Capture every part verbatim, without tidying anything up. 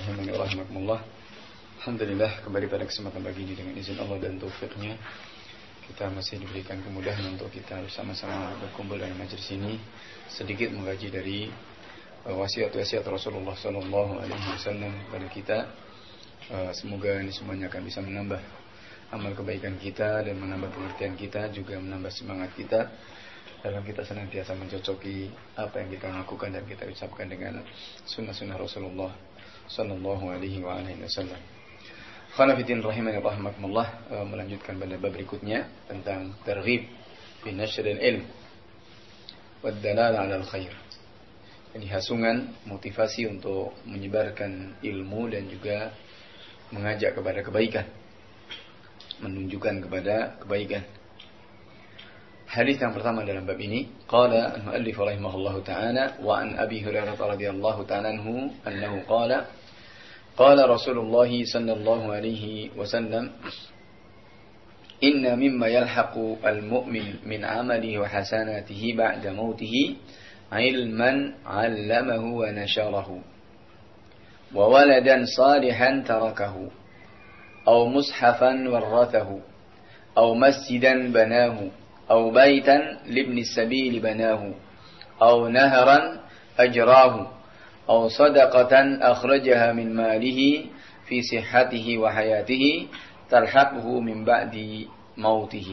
rahimani wa rahimakumullah. Alhamdulillah, kembali pada kesempatan pagi ini dengan izin Allah dan taufiknya kita masih diberikan kemudahan untuk kita bersama-sama berkumpul dalam majelis ini, sedikit mengkaji dari wasiat-wasiat Rasulullah sallallahu alaihi wasallam kepada kita. Semoga ini semuanya akan bisa menambah amal kebaikan kita dan menambah pengertian kita, juga menambah semangat kita dalam kita senantiasa mencocoki apa yang kita lakukan dan kita ucapkan dengan sunnah-sunnah Rasulullah sallallahu alaihi wa alihi wasallam. Khanafiddin rahimani rahimakumullah, melanjutkan pada bab berikutnya tentang targhib fi nashril ilm wad dalala 'ala al-khair. Ini hasungan, motivasi untuk menyebarkan ilmu dan juga mengajak kepada kebaikan, menunjukkan kepada kebaikan. Hadis yang pertama dalam bab ini, qala al-muallif rahimahullahu ta'ala wa an Abi Hurairah radhiyallahu ta'ala anhu annahu qala qala Rasulullah sallallahu alaihi wasallam inna mimma yalhaqu al-mu'min min 'amalihi wa hasanatihi ba'da mautihi ilman 'allamahu wa nasharahu wa waladan salihan tarakahu aw mushafan warathahu aw masjidan banahu أو بيتا لابن السبيل بناه أو نهرا أجراه أو صدقة أخرجها من ماله في صحته وحياته تلحقه من بعد موته.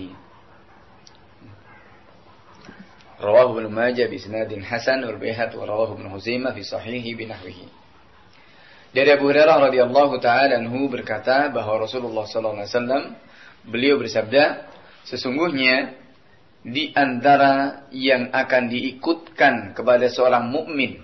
رواه ابن ماجه بإسناد حسن والبيهقي ورواه ابن خزيمة في صحيحه بنحوه. Dari Abu Hurairah radhiyallahu ta'ala anhu berkata bahwa Rasulullah sallallahu alaihi wasallam beliau bersabda, sesungguhnya di antara yang akan diikutkan kepada seorang mukmin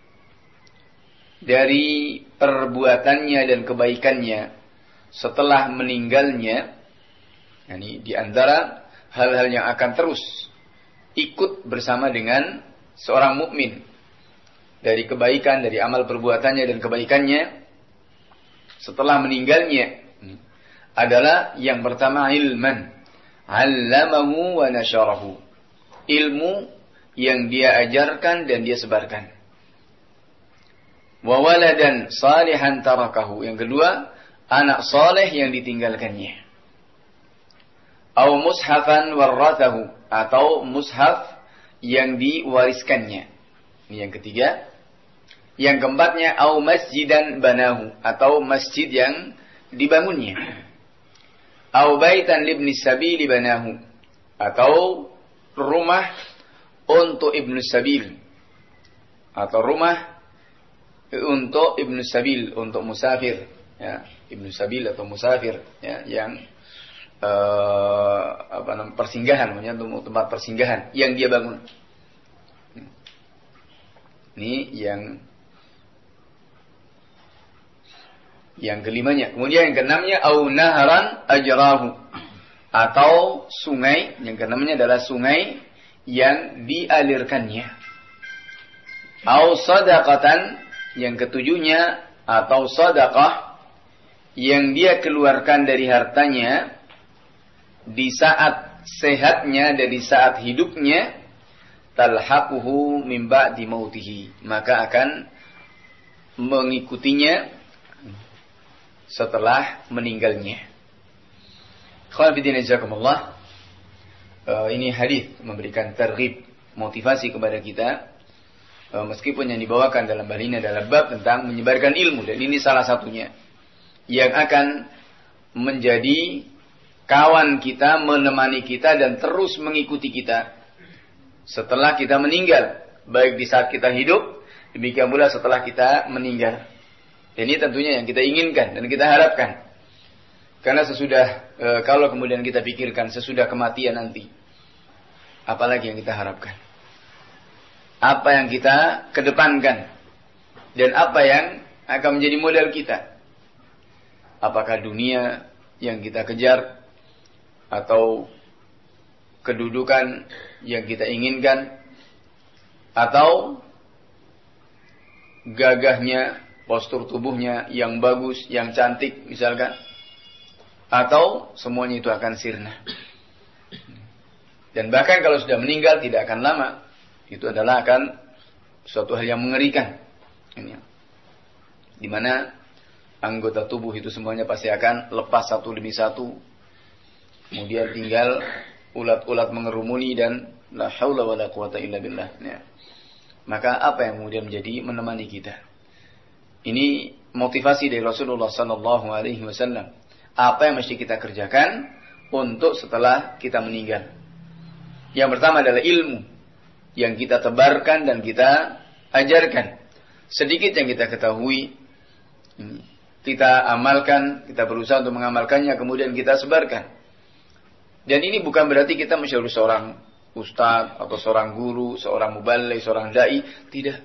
dari perbuatannya dan kebaikannya setelah meninggalnya, yani di antara hal-hal yang akan terus ikut bersama dengan seorang mukmin dari kebaikan, dari amal perbuatannya dan kebaikannya setelah meninggalnya adalah yang pertama ilman 'allamahu wa nasharahu, ilmu yang dia ajarkan dan dia sebarkan. Wa waladan salihan tarakahu, yang kedua anak saleh yang ditinggalkannya. Au mushafan warathahu, atau mushaf yang diwariskannya. Ini yang ketiga. Yang keempatnya au masjidan banahu, atau masjid yang dibangunnya. Au baitan libni sabili banahu, atau rumah untuk ibnu sabil, atau rumah untuk ibnu sabil, untuk musafir, ya, ibnu sabil atau musafir, ya, yang uh, apa namanya persinggahan, untuk tempat persinggahan yang dia bangun. Ini yang Yang kelimanya. Kemudian yang keenamnya au naharan ajrahu, atau sungai. Yang keenamnya adalah sungai yang dialirkannya. Au sadaqatan, yang ketujuhnya atau sedekah yang dia keluarkan dari hartanya di saat sehatnya dan di saat hidupnya, talhaquhu min ba'di mautihi, maka akan mengikutinya setelah meninggalnya. Khawafidin ajakumullah, ini hadis memberikan targhib, motivasi kepada kita, meskipun yang dibawakan dalam hal ini adalah bab tentang menyebarkan ilmu, dan ini salah satunya yang akan menjadi kawan kita, menemani kita dan terus mengikuti kita setelah kita meninggal, baik di saat kita hidup, demikian pula setelah kita meninggal. Ini tentunya yang kita inginkan dan kita harapkan. Karena sesudah, e, kalau kemudian kita pikirkan sesudah kematian nanti, apalagi yang kita harapkan? Apa yang kita kedepankan? Dan apa yang akan menjadi modal kita? Apakah dunia yang kita kejar? Atau kedudukan yang kita inginkan? Atau gagahnya, postur tubuhnya yang bagus, yang cantik misalkan, atau semuanya itu akan sirna. Dan bahkan kalau sudah meninggal tidak akan lama, itu adalah akan suatu hal yang mengerikan. Ini, di mana anggota tubuh itu semuanya pasti akan lepas satu demi satu. Kemudian tinggal ulat-ulat mengerumuni dan la haula wala quwata illa billah. Ya. Maka apa yang kemudian menjadi menemani kita? Ini motivasi dari Rasulullah sallallahu alaihi wasallam. Apa yang mesti kita kerjakan untuk setelah kita meninggal? Yang pertama adalah ilmu yang kita tebarkan dan kita ajarkan. Sedikit yang kita ketahui, kita amalkan, kita berusaha untuk mengamalkannya, kemudian kita sebarkan. Dan ini bukan berarti kita mesti harus seorang ustaz atau seorang guru, seorang muballigh, seorang dai, tidak.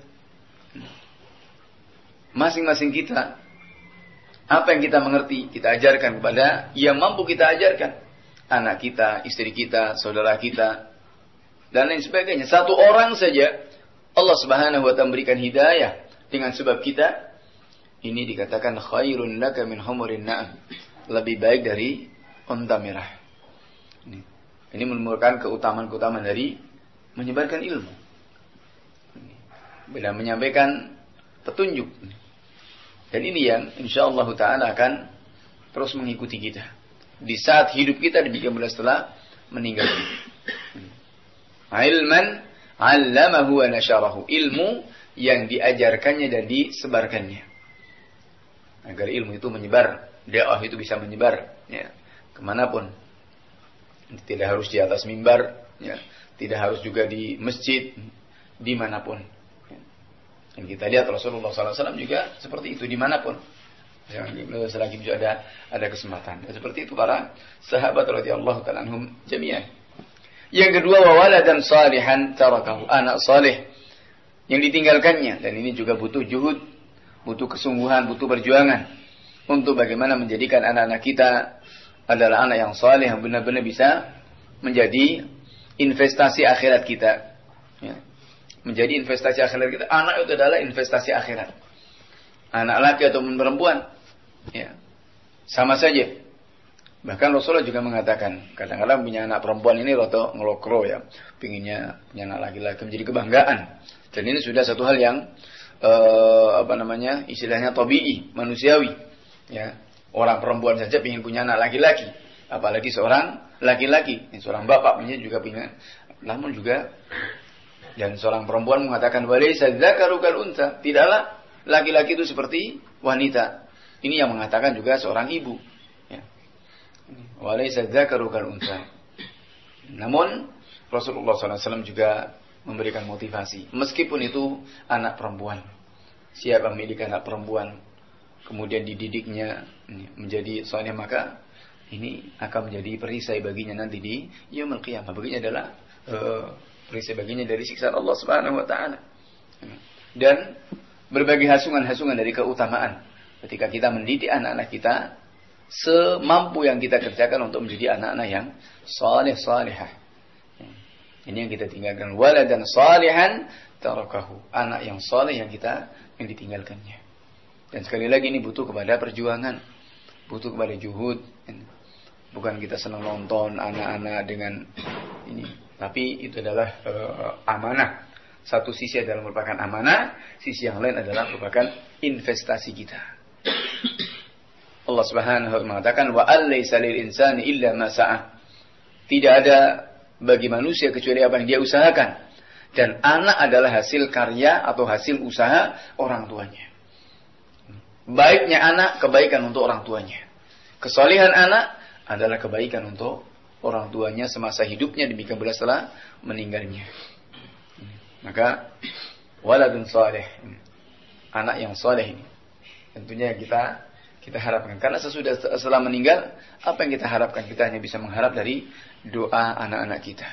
Masing-masing kita, apa yang kita mengerti, kita ajarkan kepada yang mampu kita ajarkan. Anak kita, istri kita, saudara kita, dan lain sebagainya. Satu orang saja Allah Subhanahu wa taala memberikan hidayah dengan sebab kita, ini dikatakan khairun laka min humurin na'am, lebih baik dari unta merah. Ini, ini merupakan keutamaan-keutamaan dari menyebarkan ilmu. Bila menyampaikan petunjuk. Dan ini yang insyaallah taala akan terus mengikuti kita di saat hidup kita, demikian pula setelah meninggal. Ilman 'allamahu wa nasyarahu, ilmu yang diajarkannya dan disebarkannya. Agar ilmu itu menyebar, dakwah itu bisa menyebar, ya, kemanapun. Tidak harus di atas mimbar, ya, tidak harus juga di masjid, dimanapun. Ya. Dan kita lihat Rasulullah sallallahu alaihi wasallam juga seperti itu dimanapun. Yang selagi juga ada ada kesempatan. Dan seperti itu para sahabat radhiyallahu ta'ala anhum jami'an. Yang kedua, wa waladan salihan tarakahu, anak saleh yang ditinggalkannya. Dan ini juga butuh juhud, butuh kesungguhan, butuh perjuangan untuk bagaimana menjadikan anak-anak kita adalah anak yang saleh, yang benar-benar bisa menjadi investasi akhirat kita. Ya. Menjadi investasi akhirat kita. Anak itu adalah investasi akhirat. Anak laki ataupun perempuan, ya, sama saja. Bahkan Rasulullah juga mengatakan, kadang-kadang punya anak perempuan ini roto ngelokro, ya, pinginnya punya anak laki-laki menjadi kebanggaan. Dan ini sudah satu hal yang uh, apa namanya, istilahnya tabi'i, manusiawi. Ya, orang perempuan saja ingin punya anak laki-laki, apalagi seorang laki-laki. Seorang bapak punya juga ingin. Namun juga, dan seorang perempuan mengatakan, walaysa dzakaru kal unsa, tidaklah laki-laki itu seperti wanita. Ini yang mengatakan juga seorang ibu. Ya. Walaysa dzakaru kal unsa. Namun Rasulullah sallallahu alaihi wasallam juga memberikan motivasi. Meskipun itu anak perempuan. Siapa memiliki anak perempuan, kemudian dididiknya menjadi saleh, maka ini akan menjadi perisai baginya nanti di yaumul qiyamah. Baginya adalah uh, perisai baginya dari siksa Allah Subhanahu wa taala. Dan berbagai hasungan-hasungan dari keutamaan ketika kita mendidik anak-anak kita semampu yang kita kerjakan untuk menjadi anak-anak yang saleh-salihah. Ini yang kita tinggalkan, waladan salihan tarakahu, anak yang saleh yang kita yang ditinggalkannya. Dan sekali lagi ini butuh kepada perjuangan, butuh kepada juhud. Bukan kita senang nonton anak-anak dengan ini, tapi itu adalah uh, amanah. Satu sisi adalah merupakan amanah, sisi yang lain adalah merupakan investasi kita. Allah Subhanahu wa taala mengatakan, wa allaysa lil insani illa ma sa'a. Tidak ada bagi manusia kecuali apa yang dia usahakan. Dan anak adalah hasil karya atau hasil usaha orang tuanya. Baiknya anak, kebaikan untuk orang tuanya. Kesalehan anak adalah kebaikan untuk orang tuanya semasa hidupnya, demikian pula setelah meninggalnya. Maka waladun saleh, anak yang saleh ini tentunya kita kita harapkan, karena sesudah setelah meninggal, apa yang kita harapkan? Kita hanya bisa mengharap dari doa anak-anak kita,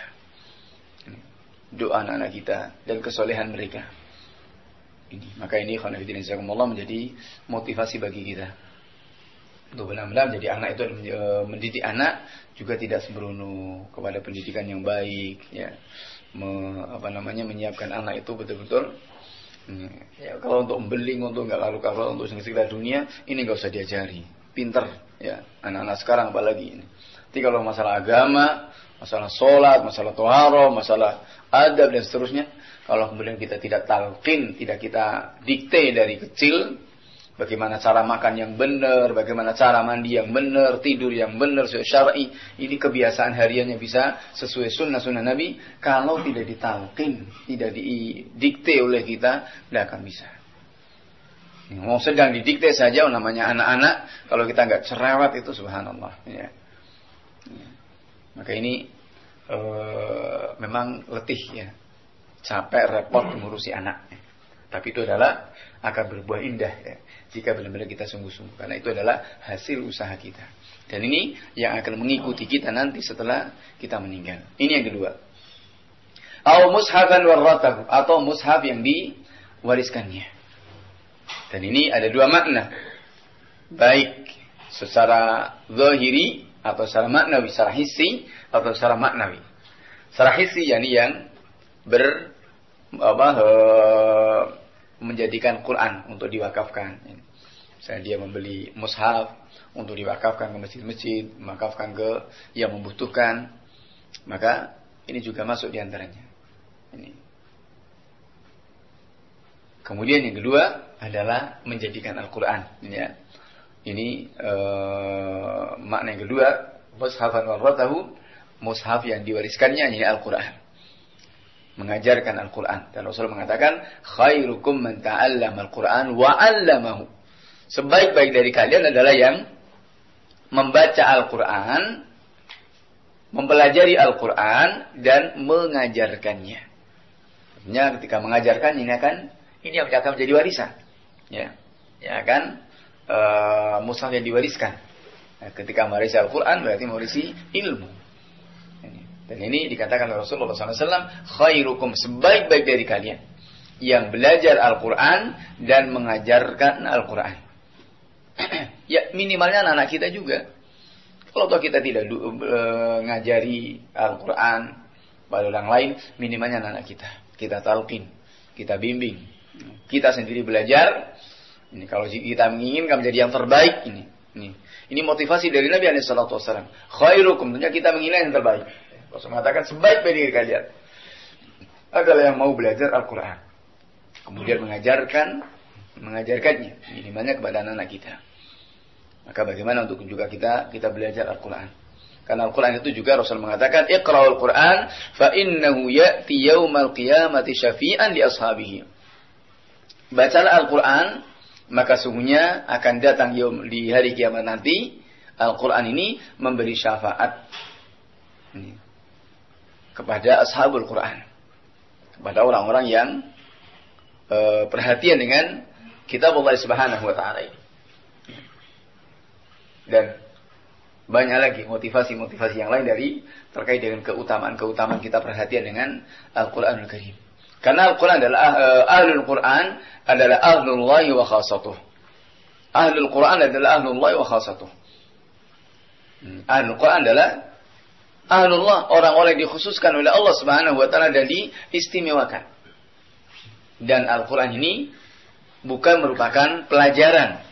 doa anak-anak kita dan kesolehan mereka. Ini, maka ini khonafidin jazakumullah menjadi motivasi bagi kita untuk benar-benar menjadi anak itu, mendidik anak juga tidak sembrono, kepada pendidikan yang baik, ya, Me, apa namanya menyiapkan anak itu betul-betul. Ya, kalau untuk membeling, untuk nggak lalu kalau untuk sekitar dunia, ini nggak usah diajari. Pinter, ya, anak-anak sekarang apalagi ini. Tapi kalau masalah agama, masalah sholat, masalah toharo, masalah adab dan seterusnya, kalau kemudian kita tidak talqin, tidak kita dikte dari kecil, Bagaimana cara makan yang benar, bagaimana cara mandi yang benar, tidur yang benar sesuai syar'i. Ini kebiasaan hariannya bisa sesuai sunnah-sunnah Nabi. Kalau tidak ditalqin, tidak didikte oleh kita, tidak akan bisa. Mau sedang didikte saja, namanya anak-anak, kalau kita nggak cerewet itu subhanallah. Ya. Ya. Maka ini e, memang letih ya, capek, repot mengurusi anak. Ya. Tapi itu adalah akan berbuah indah ya, jika benar-benar kita sungguh-sungguh, karena itu adalah hasil usaha kita. Dan ini yang akan mengikuti kita nanti setelah kita meninggal. Ini yang kedua. Au mushafan waratahu, atau mushaf yang diwariskannya. Dan ini ada dua makna, baik secara zahiri atau secara maknawi, secara hissi atau secara maknawi. Secara hissi yakni yang ber apa uh, menjadikan Quran untuk diwakafkan. Misalnya dia membeli mushaf untuk diwakafkan ke masjid-masjid, mewakafkan ke yang membutuhkan, maka ini juga masuk diantaranya. Ini. Kemudian yang kedua adalah menjadikan Al-Quran. Ini, ya. Ini uh, makna yang kedua, mushafan waratahu, mushaf yang diwariskannya ini Al-Quran. Mengajarkan Al-Quran. Dan Rasul mengatakan, khairukum man ta'allama Al-Quran wa 'allamahu. Sebaik-baik dari kalian adalah yang membaca Al-Quran, mempelajari Al-Quran, dan mengajarkannya. Artinya ketika mengajarkan ini akan ini akan menjadi warisan. Ya, ya akan uh, mushaf yang diwariskan. Nah, ketika mewarisi Al-Quran berarti mewarisi ilmu. Dan ini dikatakan oleh Rasulullah shallallahu alaihi wasallam, khairukum, sebaik-baik dari kalian yang belajar Al-Quran dan mengajarkan Al-Quran. Ya minimalnya anak-anak kita juga. Kalau toh kita tidak uh, ngajari Al-Quran pada orang lain, minimalnya anak-anak kita. Kita talqin, kita bimbing. Kita sendiri belajar. Ini kalau kita menginginkan menjadi yang terbaik, ini. Ini, ini motivasi dari Nabi shallallahu alaihi wasallam. Khairukum, tentunya kita menginginkan yang terbaik. Rasul mengatakan sebaik-baik dari kalian adalah yang mau belajar Al-Quran, kemudian mengajarkan, mengajarkannya minimalnya kepada anak-anak kita. Maka bagaimana untuk juga kita kita belajar Al-Quran? Karena Al-Quran itu juga Rasul mengatakan, Iqra'ul Quran fa innahu ya'ti yaumal qiyamati syafi'an li ashabihi. Bacalah Al-Quran, maka sungguhnya akan datang di hari kiamat nanti Al-Quran ini memberi syafaat ini kepada ashabul Quran, kepada orang-orang yang e, perhatian dengan kitab Allah Subhanahu wa taala ini. Dan banyak lagi motivasi-motivasi yang lain dari terkait dengan keutamaan-keutamaan kita perhatian dengan Al-Qur'anul Karim. Karena Al-Qur'an adalah uh, ahlul Qur'an adalah ahlullahi wa khassatuh. Ahlul Qur'an adalah ahlullahi wa khassatuh. Hmm. Ahlul Qur'an adalah ahlullah, orang-orang yang dikhususkan oleh Allah Subhanahu wa taala dan diistimewakan. Dan Al-Qur'an ini bukan merupakan pelajaran.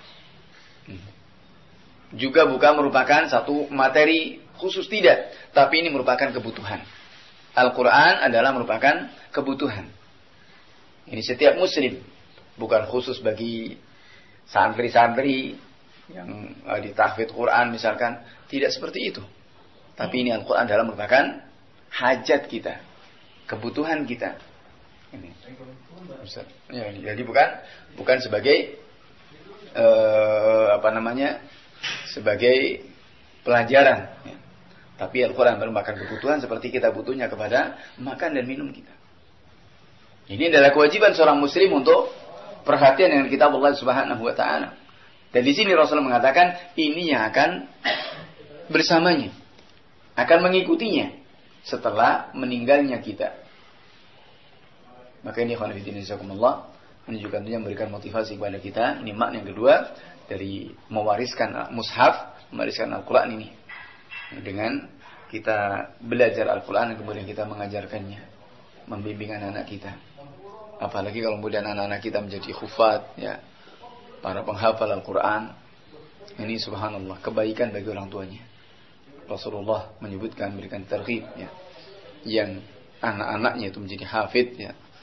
Juga bukan merupakan satu materi khusus, tidak, tapi ini merupakan kebutuhan. Al-Qur'an adalah merupakan kebutuhan. Ini setiap muslim, bukan khusus bagi santri-santri yang uh, ditahfidz Quran misalkan, tidak seperti itu. Tapi ini Al-Quran adalah merupakan hajat kita, kebutuhan kita. Ini. Ya, jadi bukan bukan sebagai uh, apa namanya, sebagai pelajaran. Ya. Tapi Al-Quran merupakan kebutuhan seperti kita butuhnya kepada makan dan minum kita. Ini adalah kewajiban seorang muslim untuk perhatian dengan kitab Allah Subhanahu wa taala. Dan di sini Rasulullah mengatakan ini yang akan bersamanya, akan mengikutinya setelah meninggalnya kita. Maka ini khana fillah jazakumullah, ini juga tentunya memberikan motivasi kepada kita. Ini makna yang kedua dari mewariskan mushaf, mewariskan Al-Quran ini, dengan kita belajar Al-Quran dan kemudian kita mengajarkannya, membimbing anak-anak kita. Apalagi kalau kemudian anak-anak kita menjadi khufat, ya, para penghafal Al-Quran. Ini subhanallah kebaikan bagi orang tuanya. Rasulullah menyebutkan, memberikan targhib, ya, yang anak-anaknya itu menjadi hafid, ya,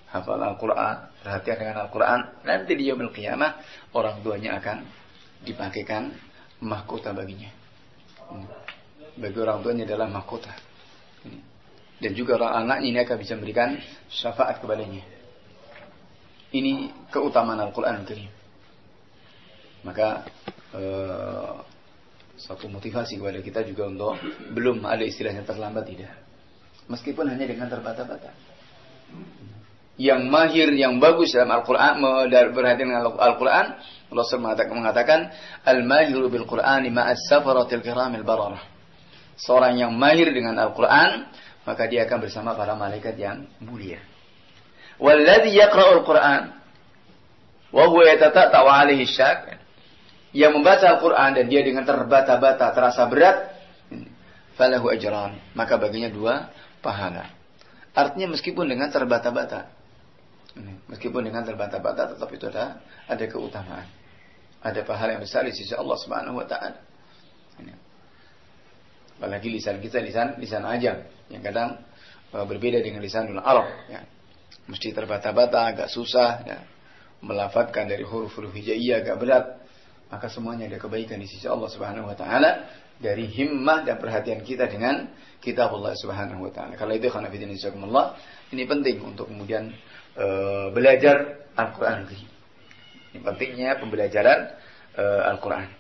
hafal Al-Quran, perhatian dengan Al-Quran, nanti di yaumil qiyamah orang tuanya akan dipakaikan mahkota baginya. Bagi orang tuanya adalah mahkota. Dan juga orang anaknya ini akan bisa memberikan syafaat kepadanya. Ini keutamaan Al-Quran Al-Karim. Maka eh, satu motivasi kepada kita juga untuk belum ada istilahnya terlambat, tidak. Meskipun hanya dengan terbata-bata. Yang mahir, yang bagus dalam Al-Quran, berhati dengan Al-Quran, Allah SWT mengatakan, Al-mahiru bil-Qur'ani ma'as safaratil kiramil bararah. Seorang yang mahir dengan Al-Quran, maka dia akan bersama para malaikat yang mulia. Walladhi yaqra'ul Qur'an wa huwa yatata'u 'alaihi syak. Yang membaca Al-Quran dan dia dengan terbata-bata terasa berat, falahu ajran, maka baginya dua pahala. Artinya meskipun dengan terbata-bata, meskipun dengan terbata-bata, tetap itu ada ada keutamaan, ada pahala yang besar di sisi Allah Subhanahu Wa Taala. Apalagi lisan kita lisan lisan ajam yang kadang uh, berbeda dengan lisanul Arab. Ya. Mesti terbata-bata, agak susah, ya. Melafadzkan dari huruf-huruf hijaiyah agak berat. Maka semuanya ada kebaikan di sisi Allah Subhanahu Wa Taala dari himmah dan perhatian kita dengan kitab Allah Subhanahu Wa Taala. Kalau itu khana fillah insyaallah, ini penting untuk kemudian uh, belajar Al-Quran. Ini pentingnya pembelajaran uh, Al-Quran.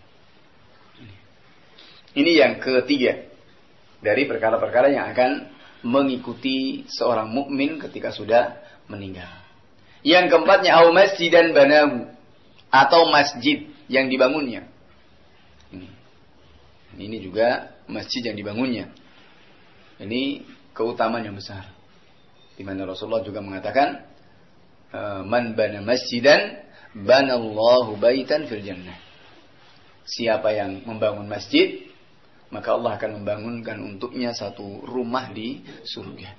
Ini yang ketiga dari perkara-perkara yang akan mengikuti seorang mukmin ketika sudah meninggal. Yang keempatnya au masjidan banahu, atau masjid yang dibangunnya. Ini, ini juga masjid yang dibangunnya. Ini keutamaan yang besar. Di mana Rasulullah juga mengatakan, man bana masjidan banallahu baitan fil jannah. Siapa yang membangun masjid, maka Allah akan membangunkan untuknya satu rumah di surga.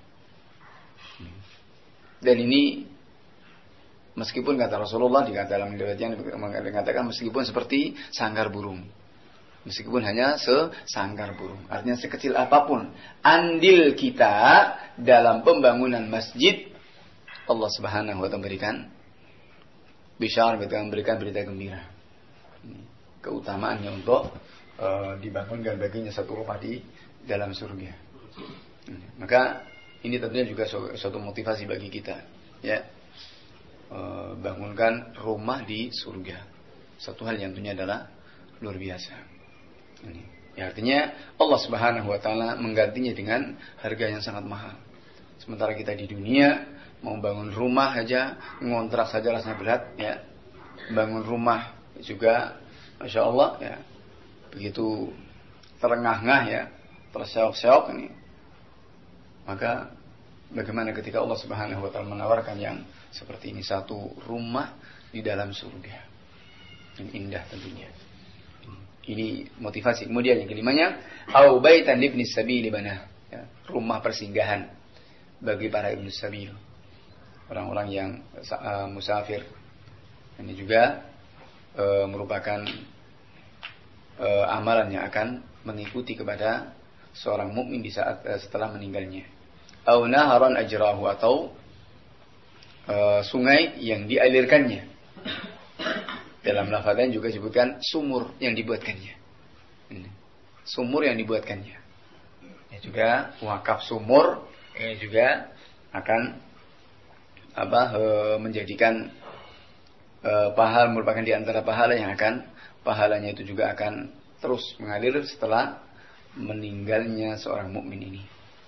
Dan ini meskipun kata Rasulullah di dalam riwayatnya mengatakan meskipun seperti sanggar burung. Meskipun hanya sesanggar burung. Artinya sekecil apapun andil kita dalam pembangunan masjid, Allah Subhanahu wa taala memberikan bisyar, memberikan berita gembira. Ini keutamaannya untuk Uh, dibangunkan baginya satu rumah di dalam surga. Maka ini tentunya juga su- suatu motivasi bagi kita, ya, uh, bangunkan rumah di surga. Satu hal yang tentunya adalah luar biasa. Ini, ya, artinya Allah Subhanahu Wa Taala menggantinya dengan harga yang sangat mahal. Sementara kita di dunia mau bangun rumah aja, ngontrak saja rasanya berat, ya. Bangun rumah juga, masya Allah, ya. Begitu terengah-engah, ya, terseok-seok ini. Maka bagaimana ketika Allah Subhanahu Wa Taala menawarkan yang seperti ini, satu rumah di dalam surga. Ini indah tentunya. Ini motivasi. Kemudian yang kelimanya, au baitan libni sabil bana, ya, rumah persinggahan bagi para ibnu sabil, orang-orang yang uh, musafir. Ini juga uh, merupakan Uh, amalan yang akan mengikuti kepada seorang mukmin di saat uh, setelah meninggalnya. Au naharan ajrahu, atau uh, sungai yang dialirkannya. Dalam lafaznya juga disebutkan sumur yang dibuatkannya. Ini. Sumur yang dibuatkannya. Ini juga wakaf sumur, ini juga akan apa uh, menjadikan uh, pahala, merupakan di antara pahala yang akan pahalanya itu juga akan terus mengalir setelah meninggalnya seorang mukmin ini.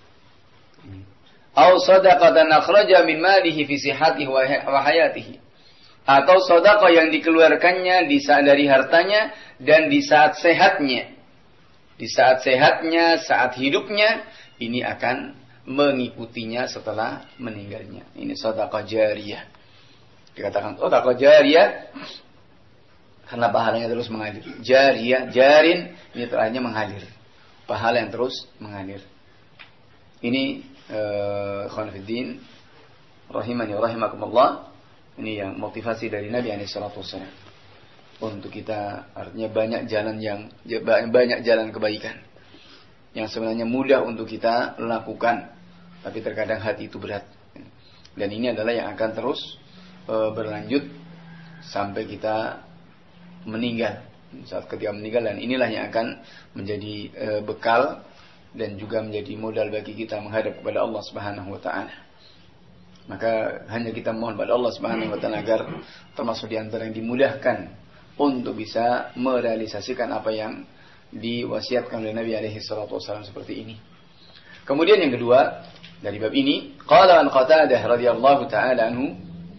Au shadaqatan akhraja min malihi fi sihhatihi wa hayatihi. Atau sedekah yang dikeluarkannya di saat dari hartanya dan di saat sehatnya. Di saat sehatnya, saat hidupnya, ini akan mengikutinya setelah meninggalnya. Ini sedekah jariyah. Dikatakan sedekah jariyah karena pahalanya terus mengalir. Jariyah, jarin, ini terakhirnya mengalir. Pahala yang terus mengalir. Ini uh, khonifuddin rahimani rahimakumullah. Ini yang motivasi dari Nabi alaihi salatu wasallam. Untuk kita, artinya banyak jalan yang banyak jalan kebaikan yang sebenarnya mudah untuk kita lakukan, tapi terkadang hati itu berat. Dan ini adalah yang akan terus e, berlanjut sampai kita meninggal. Saat ketika meninggal, dan inilah yang akan menjadi e, bekal dan juga menjadi modal bagi kita menghadap kepada Allah Subhanahu wa taala. Maka hanya kita mohon pada Allah Subhanahu wa taala agar termasuk di antara yang dimudahkan untuk bisa merealisasikan apa yang diwasiatkan oleh Nabi alaihi salatu wasallam seperti ini. Kemudian yang kedua dari bab ini, qala an Qatadah radhiyallahu taala anhu,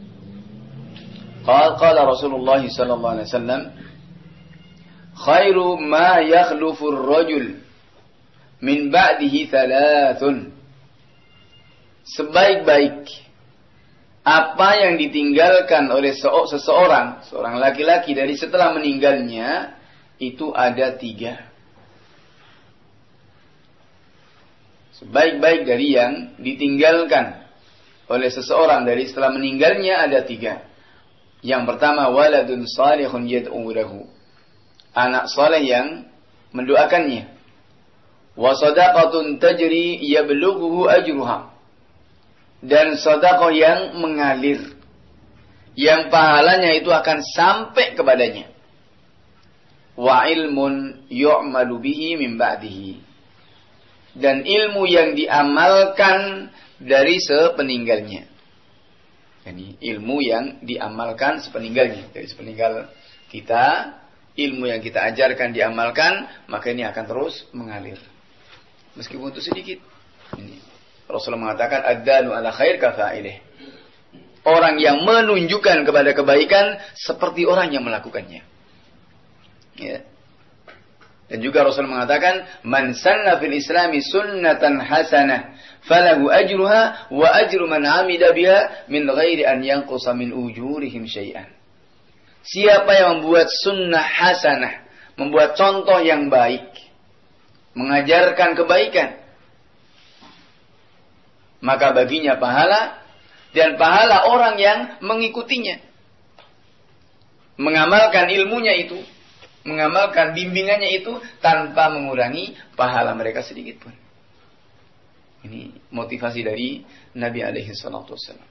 qala qala Rasulullah sallallahu alaihi wasallam, khairu ma yakhlufu ar-rajul min ba'dihi thalathun. Sebaik-baik apa yang ditinggalkan oleh seseorang, seorang laki-laki dari setelah meninggalnya, itu ada tiga. Sebaik-baik dari yang ditinggalkan oleh seseorang dari setelah meninggalnya ada tiga. Yang pertama, waladun salihun yad'u lahu, anak saleh yang mendoakannya. Wa sadaqatun tajri yablughu ajruha, dan sedekah yang mengalir, yang pahalanya itu akan sampai kepadanya. Wa ilmun yu'malu bihi min ba'dihi, dan ilmu yang diamalkan dari sepeninggalnya. Yani ilmu yang diamalkan sepeninggalnya, dari sepeninggal kita, ilmu yang kita ajarkan diamalkan, maka ini akan terus mengalir. Meskipun itu sedikit. Ini Rasulullah mengatakan ad-dalu ala khair kafa'ilih. Orang yang menunjukkan kepada kebaikan seperti orang yang melakukannya. Ya. Dan juga Rasul mengatakan, man sanna fil islami sunnatan hasanah falahu ajruha wa ajru man amila biha min ghairi an yanqusa min ujurihim syai'an. Siapa yang membuat sunnah hasanah, membuat contoh yang baik, mengajarkan kebaikan, maka baginya pahala dan pahala orang yang mengikutinya, mengamalkan ilmunya itu, mengamalkan bimbingannya itu tanpa mengurangi pahala mereka sedikit pun. Ini motivasi dari Nabi alaihi salatu wassalam.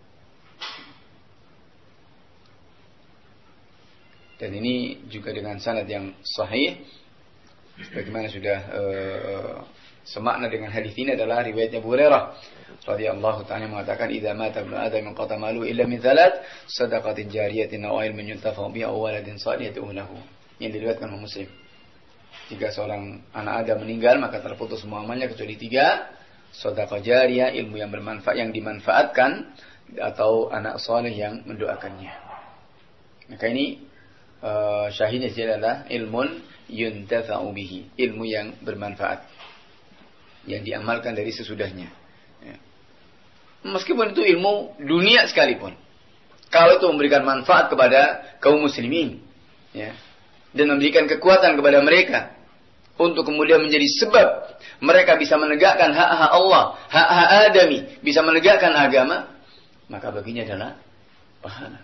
Dan ini juga dengan sanad yang sahih, bagaimana sudah uh, semakna dengan hadis ini adalah riwayatnya Abu Hurairah radhiyallahu ta'ala mengatakan, idza mata ibnu adam qata malu illa min thalath, sadaqatin jariyatin aw ilmin yuntafa'u bihi aw waladin salihin yad'u lahu. Yang diriwayatkan oleh Muslim. Jika seorang anak Adam meninggal, maka terputus semua amalnya kecuali tiga: sedekah jariyah, ilmu yang bermanfaat, yang dimanfaatkan, atau anak saleh yang mendoakannya. Maka ini uh, syahidnya adalah ilmun yuntafa'u bihi, ilmu yang bermanfaat, yang diamalkan dari sesudahnya. Ya. Meskipun itu ilmu dunia sekalipun, kalau itu memberikan manfaat kepada kaum muslimin, ya, dan memberikan kekuatan kepada mereka untuk kemudian menjadi sebab mereka bisa menegakkan hak-hak Allah, hak-hak adami, bisa menegakkan agama, maka baginya adalah pahala.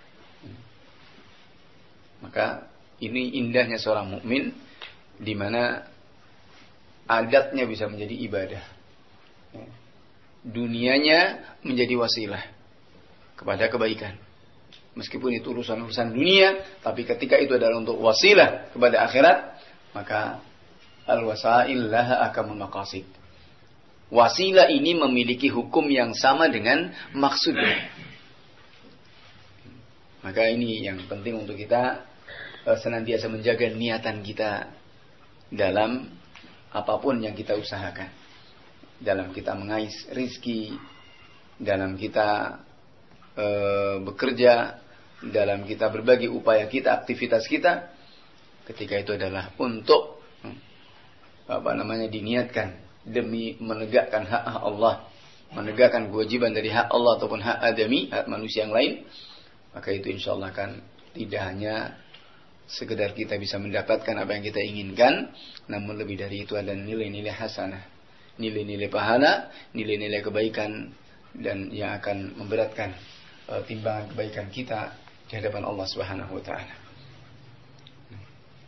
Maka ini indahnya seorang mukmin, di mana adatnya bisa menjadi ibadah, dunianya menjadi wasilah kepada kebaikan. Meskipun itu urusan-urusan dunia, tapi ketika itu adalah untuk wasilah kepada akhirat, maka al-wasail laha akamun maqasid. Wasilah ini memiliki hukum yang sama dengan maksudnya. Maka ini yang penting untuk kita senantiasa menjaga niatan kita dalam apapun yang kita usahakan. Dalam kita mengais rizki, dalam kita e, bekerja, dalam kita berbagi upaya kita, aktivitas kita, ketika itu adalah untuk apa namanya diniatkan demi menegakkan hak-hak Allah, menegakkan kewajiban dari hak Allah ataupun hak adami, hak manusia yang lain, maka itu insyaallah kan tidak hanya sekedar kita bisa mendapatkan apa yang kita inginkan, namun lebih dari itu ada nilai-nilai hasanah, nilai-nilai pahala, nilai-nilai kebaikan, dan yang akan memberatkan uh, timbangan kebaikan kita di hadapan Allah Subhanahu wa taala.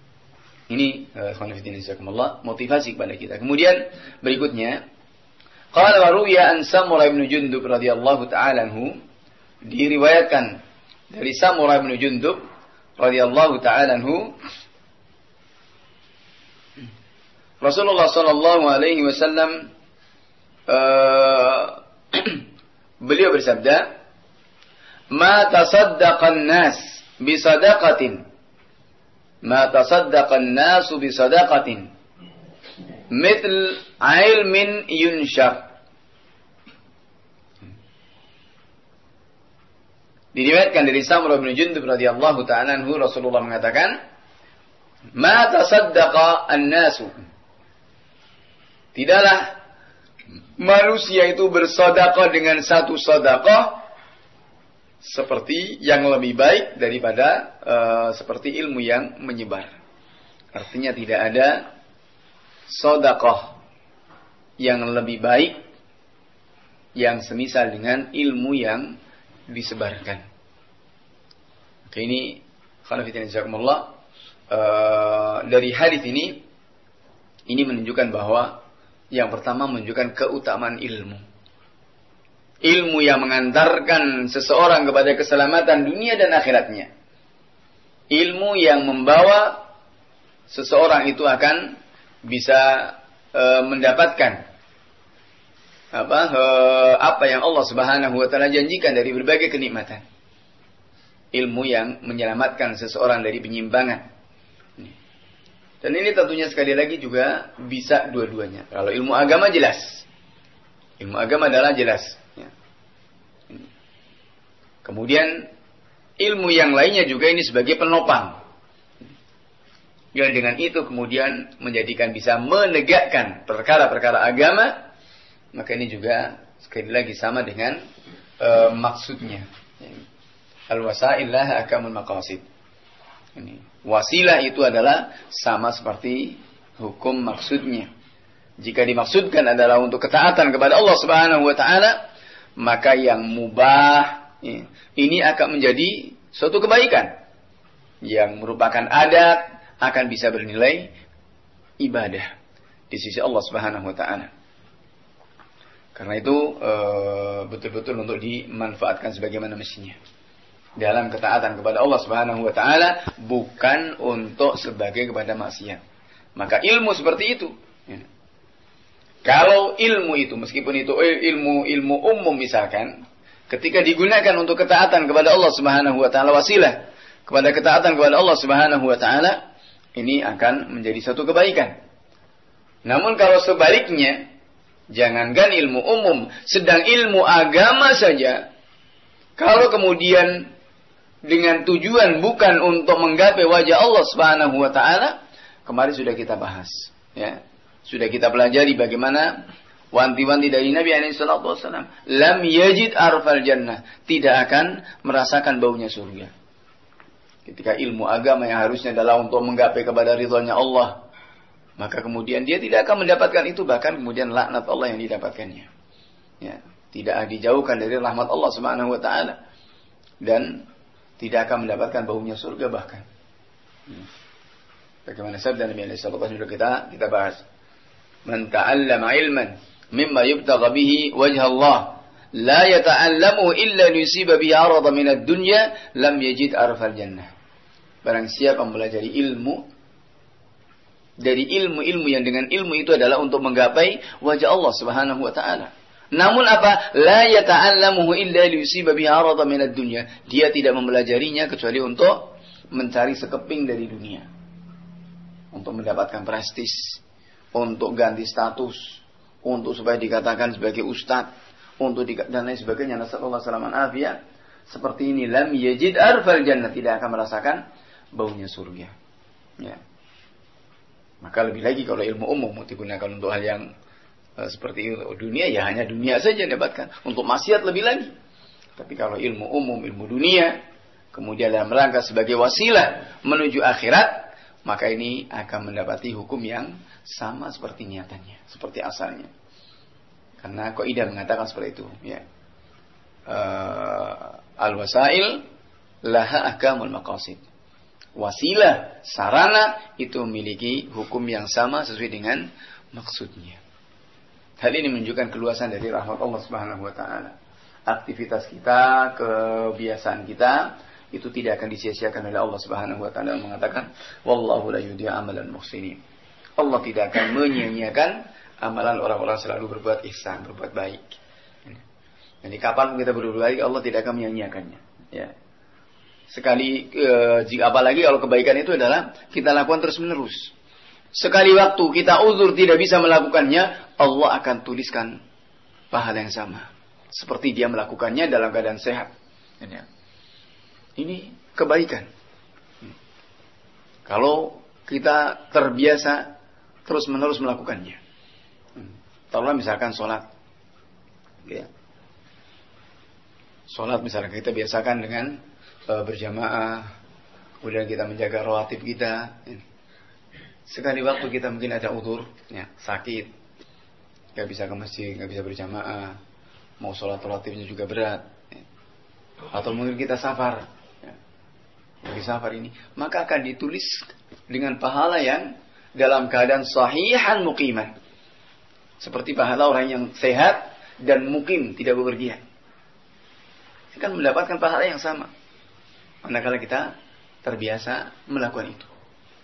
Ini uh, motivasi kepada kita. Kemudian berikutnya, Qala wa ruwiya an Samurah bin Jundub radhiyallahu ta'ala anhu, diriwayatkan dari Samurah bin Jundub radhiyallahu ta'ala anhu, Rasulullah sallallahu alaihi wasallam uh, beliau bersabda, "Ma tasaddaqan nas bi sadaqatin, ma tasaddaqan nasu bi sadaqatin, mithl ilmin yunshar." Diriwayatkan dari Samurah bin Jundub radhiyallahu ta'ala anhu, Rasulullah mengatakan, "Ma tasaddaqa an-nasu." Tidaklah manusia itu bersedekah dengan satu sedekah seperti yang lebih baik daripada uh, seperti ilmu yang menyebar. Artinya tidak ada sedekah yang lebih baik yang semisal dengan ilmu yang disebarkan. Oke, ini khanafitin jazakumullah, uh, dari hadis ini ini menunjukkan bahwa yang pertama menunjukkan keutamaan ilmu. Ilmu yang mengantarkan seseorang kepada keselamatan dunia dan akhiratnya. Ilmu yang membawa seseorang itu akan bisa uh, mendapatkan apa uh, apa yang Allah Subhanahu wa taala janjikan dari berbagai kenikmatan. Ilmu yang menyelamatkan seseorang dari penyimpangan. Dan ini tentunya sekali lagi juga bisa dua-duanya. Kalau ilmu agama jelas. Ilmu agama adalah jelas. Ya. Kemudian ilmu yang lainnya juga ini sebagai penopang. Yang dengan itu kemudian menjadikan bisa menegakkan perkara-perkara agama. Maka ini juga sekali lagi sama dengan uh, maksudnya. Al-wasail laha akamul maqasid. Ini. Wasilah itu adalah sama seperti hukum maksudnya. Jika dimaksudkan adalah untuk ketaatan kepada Allah Subhanahu wa taala, maka yang mubah ya, ini akan menjadi suatu kebaikan yang merupakan adat, akan bisa bernilai ibadah di sisi Allah Subhanahu wa taala. Karena itu e, betul-betul untuk dimanfaatkan sebagaimana mestinya dalam ketaatan kepada Allah Subhanahu wa taala, bukan untuk sebagai kepada maksiat. Maka ilmu seperti itu. Ya. Kalau ilmu itu meskipun itu ilmu ilmu umum misalkan, ketika digunakan untuk ketaatan kepada Allah Subhanahu wa taala, wasilah kepada ketaatan kepada Allah Subhanahu wa taala, ini akan menjadi satu kebaikan. Namun kalau sebaliknya, jangankan ilmu umum, sedang ilmu agama saja, kalau kemudian dengan tujuan bukan untuk menggapai wajah Allah Subhanahu wa taala, kemarin sudah kita bahas, ya. Sudah kita pelajari bagaimana wanti-wanti dari Nabi alaihi salatu wasallam, lam yajid arfal jannah, tidak akan merasakan baunya surga. Ketika ilmu agama yang harusnya adalah untuk menggapai kepada ridhonya Allah, maka kemudian dia tidak akan mendapatkan itu, bahkan kemudian laknat Allah yang didapatkannya. Ya, tidak dijauhkan dari rahmat Allah Subhanahu wa taala dan tidak akan mendapatkan baunya surga bahkan. Hmm. Bagaimana sabda Nabi alaihi salatu wasallam kita kita bahas. Man ta'allama ilman mimma yubtagha bihi wajha Allah la yata'allamu illa liyusiba bihi 'arada min ad-dunya lam yajid arfal jannah. Barang siapa mempelajari ilmu dari ilmu-ilmu yang dengan ilmu itu adalah untuk menggapai wajah Allah Subhanahu wa taala. Namun apa? La yata'allamuhu illa liyusiba bihi 'arada min ad-dunya. Dia tidak mempelajarinya kecuali untuk mencari sekeping dari dunia. Untuk mendapatkan prestis, untuk ganti status, untuk supaya dikatakan sebagai ustaz, untuk di, dan lain sebagainya. Nasallallahu alaihi wasallam. Seperti ini, lam yajid arfal jannah, tidak akan merasakan baunya surga. Ya. Maka lebih lagi kalau ilmu umum digunakan untuk hal yang uh, seperti dunia, ya hanya dunia saja dapatkan. Untuk maksiat lebih lagi. Tapi kalau ilmu umum, ilmu dunia, kemudian dalam rangka sebagai wasilah menuju akhirat, maka ini akan mendapati hukum yang sama seperti niatannya, seperti asalnya. Karena kaidah mengatakan seperti itu. Ya. Uh, al-wasail laha ahkamul maqasid. Wasilah, sarana itu memiliki hukum yang sama sesuai dengan maksudnya. Hal ini menunjukkan keluasan dari rahmat Allah Subhanahu wa taala. Aktivitas kita, kebiasaan kita itu tidak akan disia-siakan oleh Allah Subhanahu wa taala, mengatakan wallahu la yudhi'u amalan muhsinin. Allah tidak akan menyia-nyiakan amalan orang-orang selalu berbuat ihsan, berbuat baik. Jadi kapan kita berbuat baik, Allah tidak akan menyia-nyiakannya. Ya. Sekali, e, jika apalagi kalau kebaikan itu adalah kita lakukan terus-menerus. Sekali waktu kita uzur tidak bisa melakukannya, Allah akan tuliskan pahala yang sama. Seperti dia melakukannya dalam keadaan sehat. Ini kebaikan. Kalau kita terbiasa terus-menerus melakukannya. Taruhlah misalkan sholat. Ya. Sholat misalkan kita biasakan dengan uh, berjamaah. Kemudian kita menjaga rawatib kita. Sekali waktu kita mungkin ada uzur, ya, sakit. Gak bisa ke masjid, gak bisa berjamaah. Mau sholat rawatibnya juga berat. Ya. Atau mungkin kita safar. Ya. Lagi safar ini. Maka akan ditulis dengan pahala yang dalam keadaan sahihan muqiman. Seperti pahala orang yang sehat dan mukim, tidak bepergian. Akan mendapatkan pahala yang sama. Manakala kita terbiasa melakukan itu.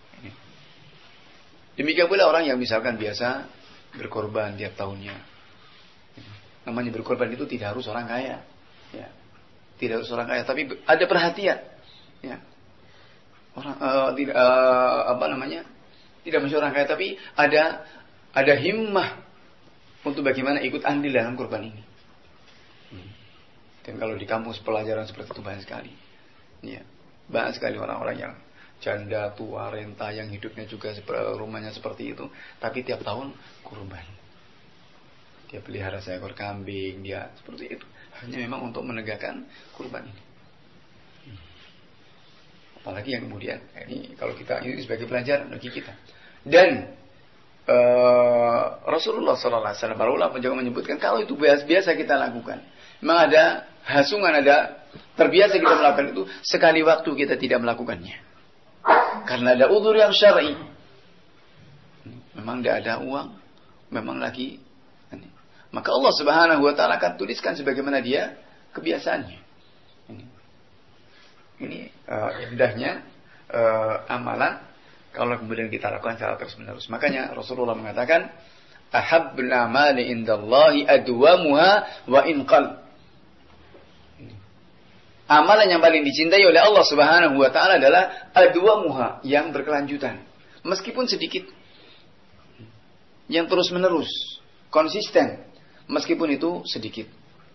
Demikian pula orang yang misalkan biasa berkorban tiap tahunnya. Namanya berkorban itu tidak harus orang kaya. Ya. Tidak harus orang kaya, tapi ada perhatian. Ya. Orang uh, tidak uh, apa namanya? Tidak mesti orang kaya, tapi ada ada himmah untuk bagaimana ikut andil dalam kurban ini. Hmm. Dan kalau di kampus pelajaran seperti itu banyak sekali. Ya. Banyak sekali orang-orang yang janda, tua, renta yang hidupnya juga rumahnya seperti itu, tapi tiap tahun kurban. Dia pelihara seekor kambing, dia seperti itu. Hanya memang untuk menegakkan kurban ini. Hmm. Apalagi yang kemudian, ini kalau kita ini sebagai pelajaran bagi kita. Dan uh, Rasulullah Sallallahu Alaihi Wasallam, para ulama juga menyebutkan kalau itu biasa-biasa kita lakukan, memang ada hasungan, ada terbiasa kita melakukan itu, sekali waktu kita tidak melakukannya. Karena ada uzur yang syar'i. Memang tidak ada uang, memang lagi. Maka Allah Subhanahu wa taala akan tuliskan sebagaimana dia kebiasaannya. Ini, ini uh, indahnya uh, amalan kalau kemudian kita lakukan secara terus-menerus. Makanya Rasulullah mengatakan, "Ahabbul a'mali indallahi adwamuha wa in qal." Amalan yang paling dicintai oleh Allah Subhanahu wa taala adalah adwamuha, yang berkelanjutan, meskipun sedikit. Yang terus-menerus, konsisten, meskipun itu sedikit.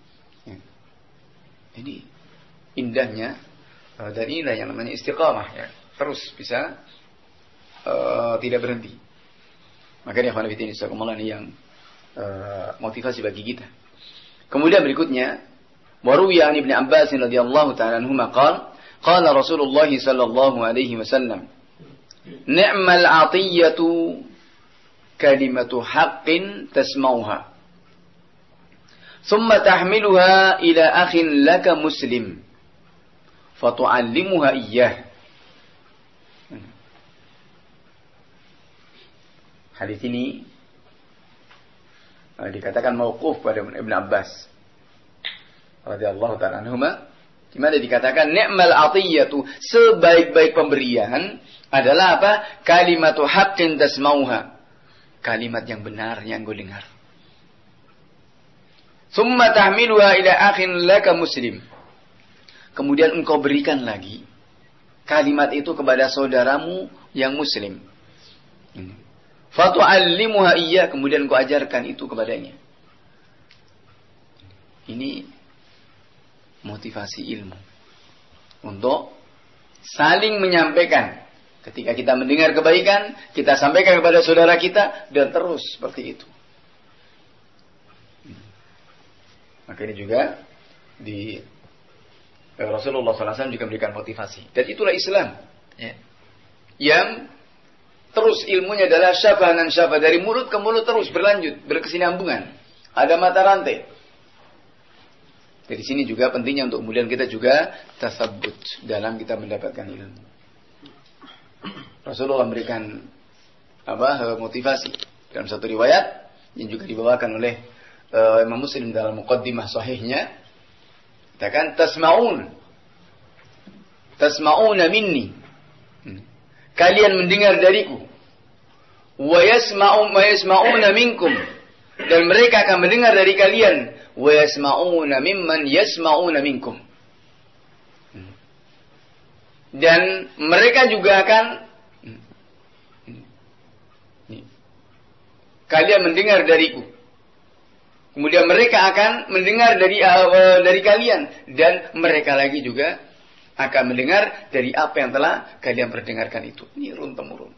Ini indahnya dan inilah yang namanya istiqamah, ya. Terus bisa uh, tidak berhenti. Makanya ikhwan fillah istiqamah ini yang uh, motivasi bagi kita. Kemudian berikutnya, وروي عن ابن عباس رضي الله تعالى عنهما قال قال رسول الله صلى الله عليه وسلم نعم العطية كلمة حق تسمعها ثم تحملها إلى أخ لك مسلم فتعلمها إياه. Hadis ini dikatakan mauquf pada Ibn Abbas radhiyallahu ta'ala anhuma, di mana dikatakan ni'mal atiyatu, sebaik-baik pemberian adalah apa? Kalimatu haqqin tasmauha, kalimat yang benar yang kau dengar. Summa tahmiluha ila akhin laka muslim, kemudian engkau berikan lagi kalimat itu kepada saudaramu yang muslim. Fatu'allimuha iya, kemudian engkau ajarkan itu kepadanya. Ini motivasi ilmu untuk saling menyampaikan. Ketika kita mendengar kebaikan, kita sampaikan kepada saudara kita, dan terus seperti itu. Maka ini juga di Rasulullah shallallahu alaihi wasallam juga memberikan motivasi. Dan itulah Islam, ya, yang terus ilmunya adalah syafahan syafah, dari mulut ke mulut terus berlanjut, berkesinambungan. Ada mata rantai. Dari sini juga pentingnya untuk kemudian kita juga tasabbut dalam kita mendapatkan ilmu. Rasulullah memberikan apa motivasi dalam satu riwayat, yang juga dibawakan oleh uh, Imam Muslim dalam muqaddimah sahihnya, katakan tasma'un tasma'una minni, kalian mendengar dariku, wa yasma'u wa yasma'una minkum, dan mereka akan mendengar dari kalian, wa yasma'una mimman yasma'una minkum, dan mereka juga akan kalian mendengar dariku, kemudian mereka akan mendengar dari uh, dari kalian, dan mereka lagi juga akan mendengar dari apa yang telah kalian perdengarkan itu. Ini run-temurun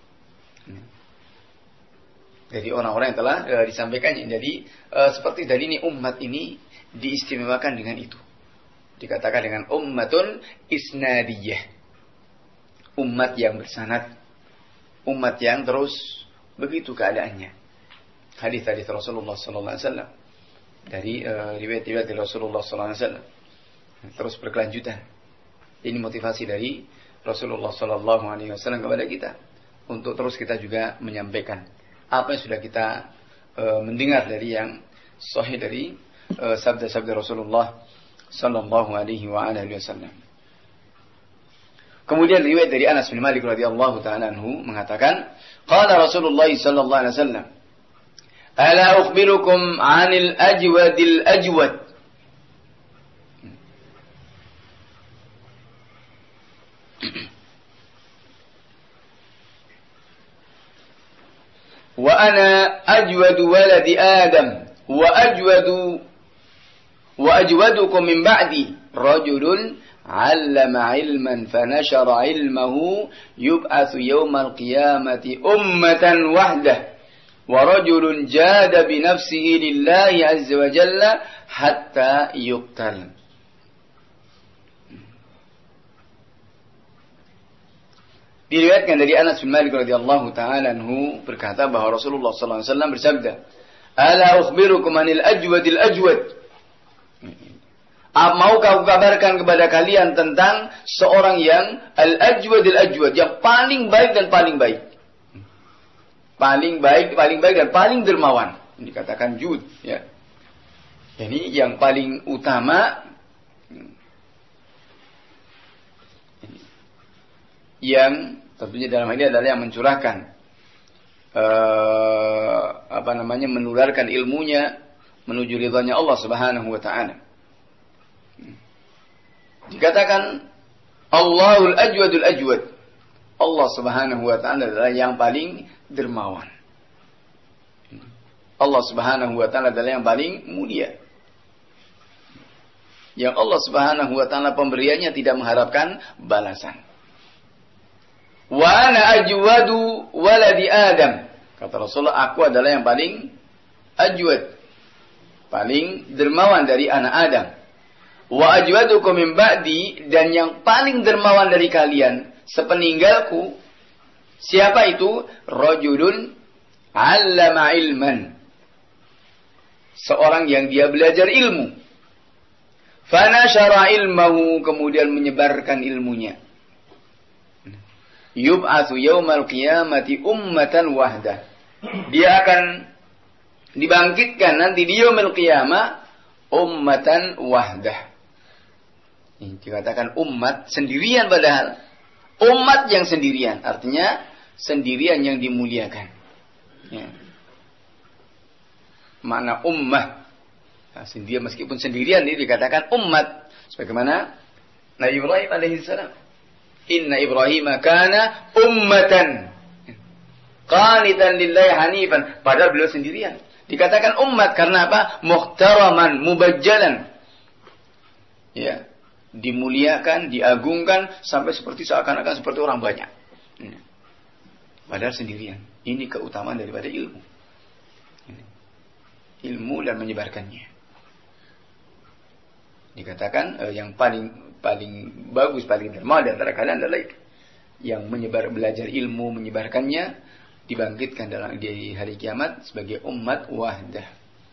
dari orang-orang yang telah uh, disampaikannya. Jadi uh, seperti tadi ini, umat ini diistimewakan dengan itu. Dikatakan dengan ummatun isnadiyah, umat yang bersanad, umat yang terus begitu keadaannya. Hadis-hadis Rasulullah sallallahu alaihi wasallam, dari uh, riwayat-riwayat dari Rasulullah sallallahu alaihi wasallam terus berkelanjutan. Ini motivasi dari Rasulullah sallallahu alaihi wasallam kepada kita untuk terus kita juga menyampaikan apa yang sudah kita uh, mendengar dari yang sahih dari uh, sabda-sabda Rasulullah sallallahu alaihi wa alihi wasallam. Kemudian riwayat dari Anas bin Malik radhiyallahu taala anhu mengatakan, qala Rasulullah sallallahu alaihi wasallam, ala ukhbirukum 'anil ajwadil ajwad. Wa ana ajwadu waladi Adam wa ajwadu wa ajwadukum min ba'di rajulun 'allama 'ilman fanashara 'ilmahu yub'atsu yawmal qiyamati ummatan wahdah wa rajulun jada bi nafsihi lillahi 'azza wa jalla hatta yuqtal. Diriwayatkan dari Anas bin Malik radhiyallahu taala anhu berkata bahwa Rasulullah sallallahu alaihi wasallam bersabda, "Ala ukhbirukum anil ajwadil ajwad." Maukah aku kabarkan kepada kalian tentang seorang yang al-ajwadil ajwad, yang paling baik dan paling baik. Paling baik, paling baik dan paling dermawan. Ini dikatakan jud, ya. Ini yang paling utama, yang tentunya dalam hal ini adalah yang mencurahkan uh, apa namanya menularkan ilmunya menuju ridhanya Allah Subhanahu wa taala. Dikatakan Allahul ajwadul ajwad. Allah Subhanahu wa taala adalah yang paling dermawan. Allah Subhanahu wa taala adalah yang paling mulia. Yang Allah Subhanahu wa taala pemberiannya tidak mengharapkan balasan. Wa ana ajwadu waladi Adam. Kata Rasulullah, aku adalah yang paling ajwad, paling dermawan dari anak Adam. Wa ajwadukum min ba'di, dan yang paling dermawan dari kalian sepeninggalku, siapa itu? Rajulun 'allama ilman, seorang yang dia belajar ilmu. Fanashara ilmahu, kemudian menyebarkan ilmunya. Yub'atsu yaumal qiyamati ummatan wahdah. Dia akan dibangkitkan nanti di yaumil qiyamah ummatan wahdah. Ini dikatakan umat sendirian, padahal umat yang sendirian, artinya sendirian yang dimuliakan. Ya. Makna ummah, nah, sendirian, meskipun sendirian ini dikatakan umat, sebagaimana Nabi Ibrahim alaihissalam, inna Ibrahim kana ummatan qanitan lillahi hanifan, padahal beliau sendirian. Dikatakan umat karena apa? Muhtaraman, mubajjalan. Ya, dimuliakan, diagungkan sampai seperti seakan-akan seperti orang banyak. Ya. Padahal sendirian. Ini keutamaan daripada ilmu. Ilmu dan menyebarkannya. Dikatakan eh, yang paling paling bagus, paling dermawan di antara kalian adalah itu, yang menyebar, belajar ilmu, menyebarkannya, dibangkitkan dalam di hari kiamat sebagai umat wahdah.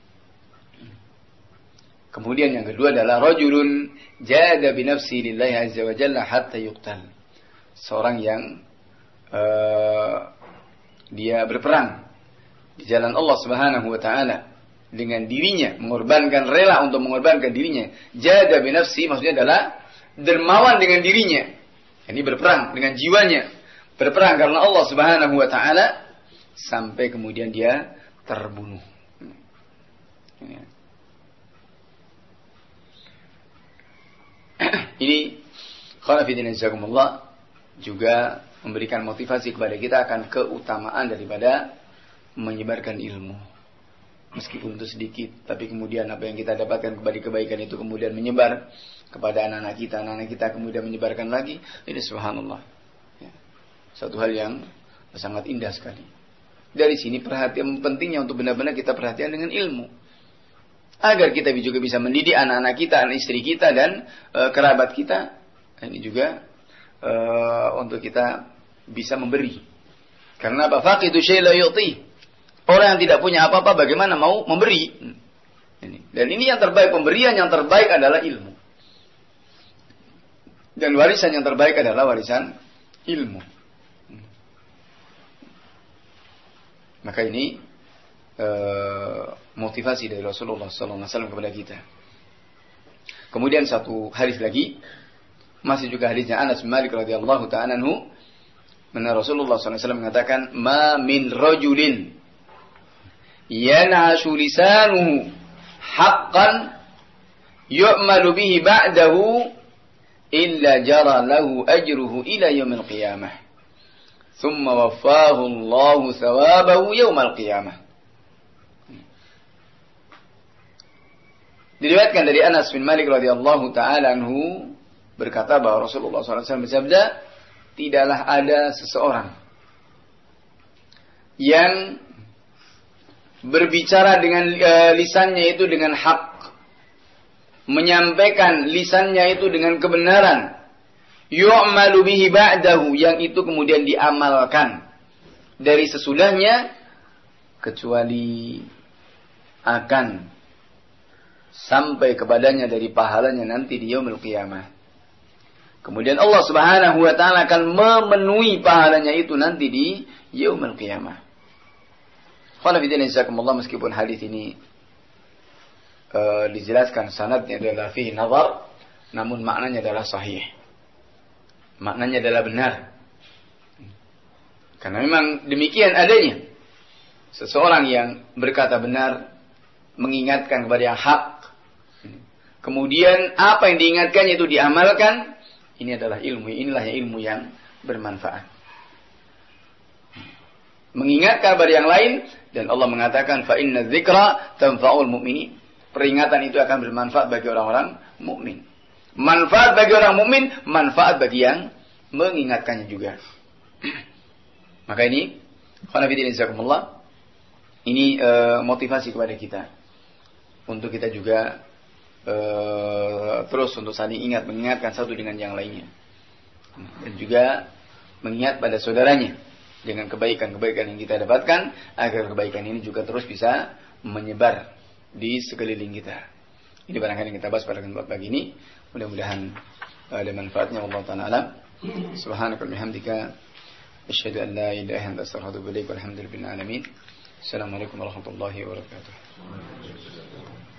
Kemudian yang kedua adalah rajulun jada bi nafsi lillahi azza wa jalla hatta yuqtal. Seorang yang uh, dia berperang di jalan Allah Subhanahu wa taala dengan dirinya, mengorbankan, rela untuk mengorbankan dirinya. Jada bi nafsi maksudnya adalah dermawan dengan dirinya. Ini berperang dengan jiwanya. Berperang karena Allah Subhanahu wa taala sampai kemudian dia terbunuh. Ini khonafidina jazakumullah juga memberikan motivasi kepada kita akan keutamaan daripada menyebarkan ilmu. Meskipun itu sedikit, tapi kemudian apa yang kita dapatkan kepada kebaikan itu kemudian menyebar kepada anak-anak kita, anak-anak kita kemudian menyebarkan lagi. Ini subhanallah. Ya. Satu hal yang sangat indah sekali. Dari sini perhatian pentingnya untuk benar-benar kita perhatian dengan ilmu. Agar kita juga bisa mendidik anak-anak kita, anak istri kita dan e, kerabat kita. Ini juga e, untuk kita bisa memberi. Karena apa? Faqidu syai' la yu'ti. Orang yang tidak punya apa-apa bagaimana mau memberi? Ini. Dan ini yang terbaik, pemberian yang terbaik adalah ilmu. Dan warisan yang terbaik adalah warisan ilmu. Maka ini uh, motivasi dari Rasulullah sallallahu alaihi wasallam kepada kita. Kemudian satu hadis lagi, masih juga hadisnya Anas bin Malik radhiyallahu ta'ala anhu, mana Rasulullah sallallahu alaihi wasallam mengatakan, "Ma min rajulin yanashu lisanuhu haqqan yu'malu bihi ba'dahu illa jara lahu ajruhu ila yaumil qiyamah." Thumma waffahu Allahu thawabahu yaumal qiyamah. Diriwayatkan dari Anas bin Malik radhiyallahu taala anhu berkata bahwa Rasulullah sallallahu alaihi wasallam bersabda, tidaklah ada seseorang yang berbicara dengan e, lisannya itu dengan hak, menyampaikan lisannya itu dengan kebenaran, yu'malu bihi ba'dahu, yang itu kemudian diamalkan dari sesudahnya, kecuali akan sampai kepadanya dari pahalanya nanti di yaumil qiyamah. Kemudian Allah Subhanahu wa taala akan memenuhi pahalanya itu nanti di yaumil qiyamah. Qala bidina jazakumullah, meskipun hadis ini uh, dijelaskan sanadnya adalah fihi nazar, namun maknanya adalah sahih. Maknanya adalah benar. Karena memang demikian adanya. Seseorang yang berkata benar, mengingatkan kepada yang hak, kemudian apa yang diingatkannya itu diamalkan, ini adalah ilmu. Inilah ilmu yang bermanfaat. Mengingatkan kepada yang lain, dan Allah mengatakan, fa inna dzikra tanfa'ul mu'minin. Peringatan itu akan bermanfaat bagi orang-orang mukmin. Manfaat bagi orang mukmin, manfaat bagi yang mengingatkannya juga. Maka ini, khonafidin jazakumullah, ini e, motivasi kepada kita untuk kita juga e, terus untuk saling ingat, mengingatkan satu dengan yang lainnya, dan juga mengingat pada saudaranya dengan kebaikan-kebaikan yang kita dapatkan, agar kebaikan ini juga terus bisa menyebar di sekeliling kita. Ini barangkali yang kita bahas pada kesempatan pagi ini. Mudah-mudahan ada manfaatnya. Wallahu ta'ala alam. Subhanaka wa bihamdika asyhadu an la ilaha illa anta astaghfiruka wa atubu ilaik. Walhamdulillahil alamin. Assalamualaikum warahmatullahi wabarakatuh.